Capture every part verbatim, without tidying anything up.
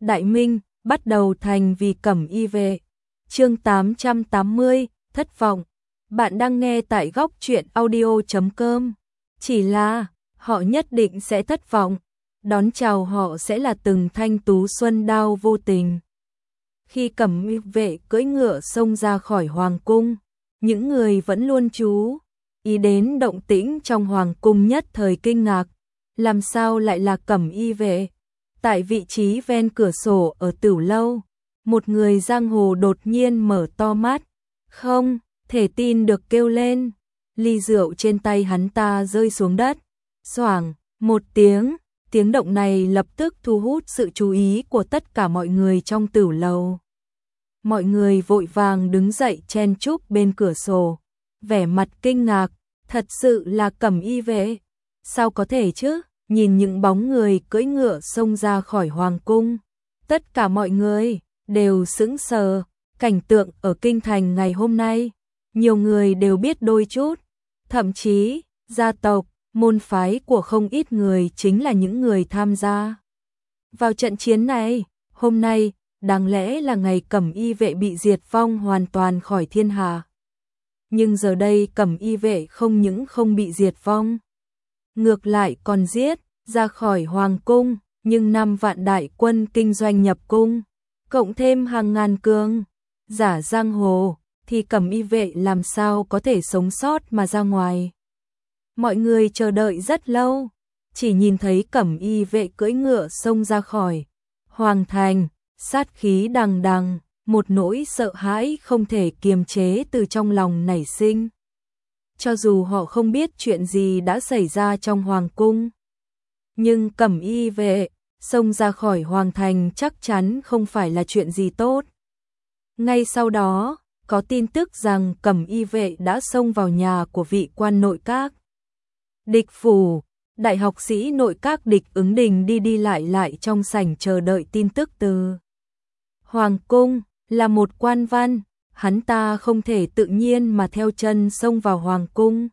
Đại Minh, bắt đầu thành vì Cẩm Y vệ. Chương tám trăm tám mươi, thất vọng. Bạn đang nghe tại góc truyện audio chấm com. Chỉ là, họ nhất định sẽ thất vọng. Đón chào họ sẽ là từng thanh tú xuân đao vô tình. Khi Cẩm Y vệ cưỡi ngựa xông ra khỏi hoàng cung, những người vẫn luôn chú ý đến động tĩnh trong hoàng cung nhất thời kinh ngạc. Làm sao lại là Cẩm Y vệ? Tại vị trí ven cửa sổ ở Tửu lâu, một người giang hồ đột nhiên mở to mắt, không thể tin được kêu lên. Ly rượu trên tay hắn ta rơi xuống đất, xoảng một tiếng, tiếng động này lập tức thu hút sự chú ý của tất cả mọi người trong Tửu lâu. Mọi người vội vàng đứng dậy chen chúc bên cửa sổ, vẻ mặt kinh ngạc, thật sự là Cẩm Y vệ? Sao có thể chứ? Nhìn những bóng người cưỡi ngựa xông ra khỏi hoàng cung, tất cả mọi người đều sững sờ. Cảnh tượng ở kinh thành ngày hôm nay, nhiều người đều biết đôi chút, thậm chí gia tộc, môn phái của không ít người chính là những người tham gia vào trận chiến này. Hôm nay đáng lẽ là ngày Cẩm Y vệ bị diệt vong hoàn toàn khỏi thiên hạ, nhưng giờ đây Cẩm Y vệ không những không bị diệt vong, ngược lại còn giết ra khỏi hoàng cung, nhưng năm vạn đại quân kinh doanh nhập cung, cộng thêm hàng ngàn cường giả giang hồ, thì Cẩm Y vệ làm sao có thể sống sót mà ra ngoài. Mọi người chờ đợi rất lâu, chỉ nhìn thấy Cẩm Y vệ cưỡi ngựa xông ra khỏi hoàng thành, sát khí đằng đằng, một nỗi sợ hãi không thể kiềm chế từ trong lòng nảy sinh. Cho dù họ không biết chuyện gì đã xảy ra trong hoàng cung, nhưng Cẩm Y vệ xông ra khỏi hoàng thành chắc chắn không phải là chuyện gì tốt. Ngay sau đó, có tin tức rằng Cẩm Y vệ đã xông vào nhà của vị quan nội các Địch phủ. Đại học sĩ nội các Địch Ứng Đình đi đi lại lại trong sảnh chờ đợi tin tức từ hoàng cung. Là một quan văn, hắn ta không thể tự nhiên mà theo chân xông vào hoàng cung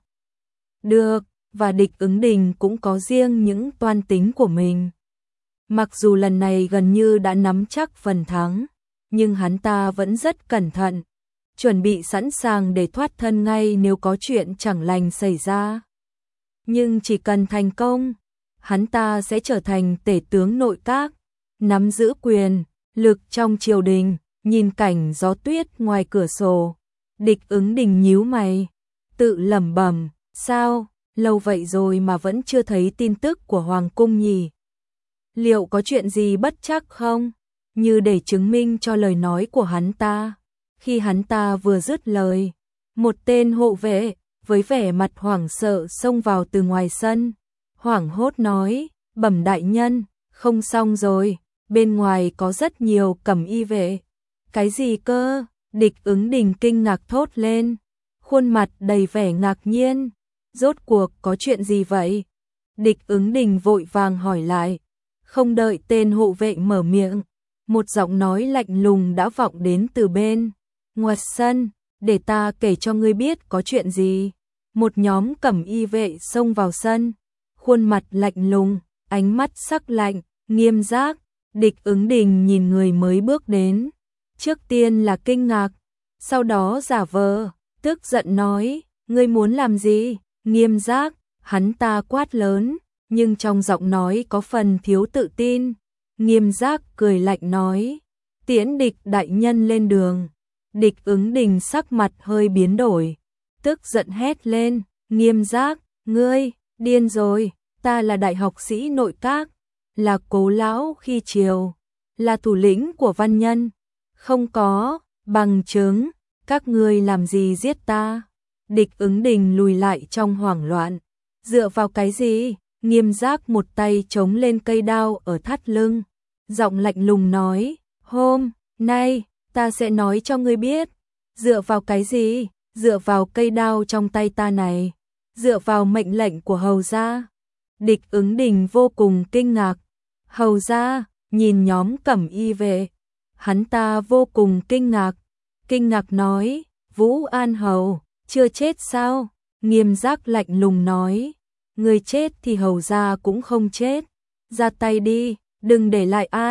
được, và Địch Ứng Đình cũng có riêng những toan tính của mình. Mặc dù lần này gần như đã nắm chắc phần thắng, nhưng hắn ta vẫn rất cẩn thận, chuẩn bị sẵn sàng để thoát thân ngay nếu có chuyện chẳng lành xảy ra. Nhưng chỉ cần thành công, hắn ta sẽ trở thành tể tướng nội các, nắm giữ quyền lực trong triều đình. Nhìn cảnh gió tuyết ngoài cửa sổ, Địch Ứng Đình nhíu mày, tự lẩm bẩm, sao, lâu vậy rồi mà vẫn chưa thấy tin tức của hoàng cung nhỉ? Liệu có chuyện gì bất trắc không? Như để chứng minh cho lời nói của hắn ta, khi hắn ta vừa dứt lời, một tên hộ vệ với vẻ mặt hoảng sợ xông vào từ ngoài sân, hoảng hốt nói, bẩm đại nhân, không xong rồi, bên ngoài có rất nhiều Cẩm Y vệ. Cái gì cơ? Địch Ứng Đình kinh ngạc thốt lên, khuôn mặt đầy vẻ ngạc nhiên. Rốt cuộc có chuyện gì vậy? Địch Ứng Đình vội vàng hỏi lại. Không đợi tên hộ vệ mở miệng, một giọng nói lạnh lùng đã vọng đến từ bên ngoài sân, để ta kể cho ngươi biết có chuyện gì. Một nhóm Cẩm Y vệ xông vào sân, khuôn mặt lạnh lùng, ánh mắt sắc lạnh, nghiêm giác. Địch Ứng Đình nhìn người mới bước đến, trước tiên là kinh ngạc, sau đó giả vờ tức giận nói, ngươi muốn làm gì? Nghiêm giác, hắn ta quát lớn, nhưng trong giọng nói có phần thiếu tự tin. Nghiêm giác cười lạnh nói, tiễn Địch đại nhân lên đường. Địch Ứng Đình sắc mặt hơi biến đổi, tức giận hét lên, Nghiêm giác, ngươi điên rồi, ta là đại học sĩ nội các, là Cố lão khi triều, là thủ lĩnh của văn nhân. Không có bằng chứng, các ngươi làm gì giết ta? Địch Ứng Đình lùi lại trong hoảng loạn. Dựa vào cái gì? Nghiêm giác một tay chống lên cây đao ở thắt lưng, giọng lạnh lùng nói, hôm nay ta sẽ nói cho ngươi biết. Dựa vào cái gì? Dựa vào cây đao trong tay ta này, dựa vào mệnh lệnh của hầu gia. Địch Ứng Đình vô cùng kinh ngạc. Hầu gia? Nhìn nhóm Cẩm Y vệ, hắn ta vô cùng kinh ngạc, kinh ngạc nói, Vũ An hầu, chưa chết sao? Nghiêm giác lạnh lùng nói, người chết thì hầu gia cũng không chết, ra tay đi, đừng để lại ai.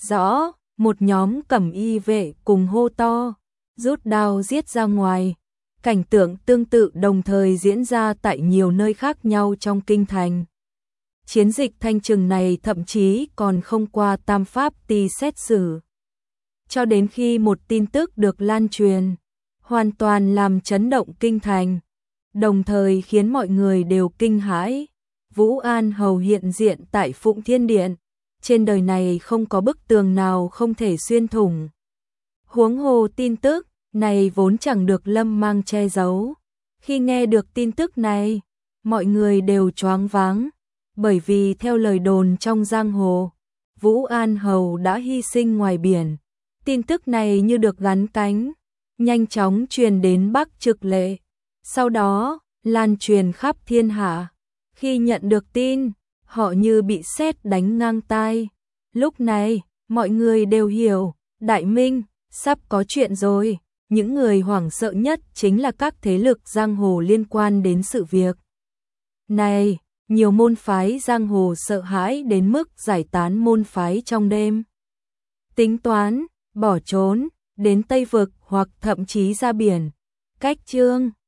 rõ, một nhóm cẩm y vệ cùng hô to, rút đao giết ra ngoài. Cảnh tượng tương tự đồng thời diễn ra tại nhiều nơi khác nhau trong kinh thành. Chiến dịch thanh trừng này thậm chí còn không qua tam pháp ti xét xử. Cho đến khi một tin tức được lan truyền, hoàn toàn làm chấn động kinh thành, đồng thời khiến mọi người đều kinh hãi. Vũ An Hầu hiện diện tại Phụng Thiên Điện, trên đời này không có bức tường nào không thể xuyên thủng. Huống hồ tin tức này vốn chẳng được Lâm Mang che giấu. Khi nghe được tin tức này, mọi người đều choáng váng, bởi vì theo lời đồn trong giang hồ, Vũ An Hầu đã hy sinh ngoài biển. Tin tức này như được gắn cánh, nhanh chóng truyền đến Bắc Trực Lệ, sau đó lan truyền khắp thiên hạ. Khi nhận được tin, họ như bị sét đánh ngang tai. Lúc này, mọi người đều hiểu, Đại Minh sắp có chuyện rồi. Những người hoảng sợ nhất chính là các thế lực giang hồ liên quan đến sự việc này. Nhiều môn phái giang hồ sợ hãi đến mức giải tán môn phái trong đêm, tính toán bỏ trốn đến Tây Vực hoặc thậm chí ra biển. Cách chương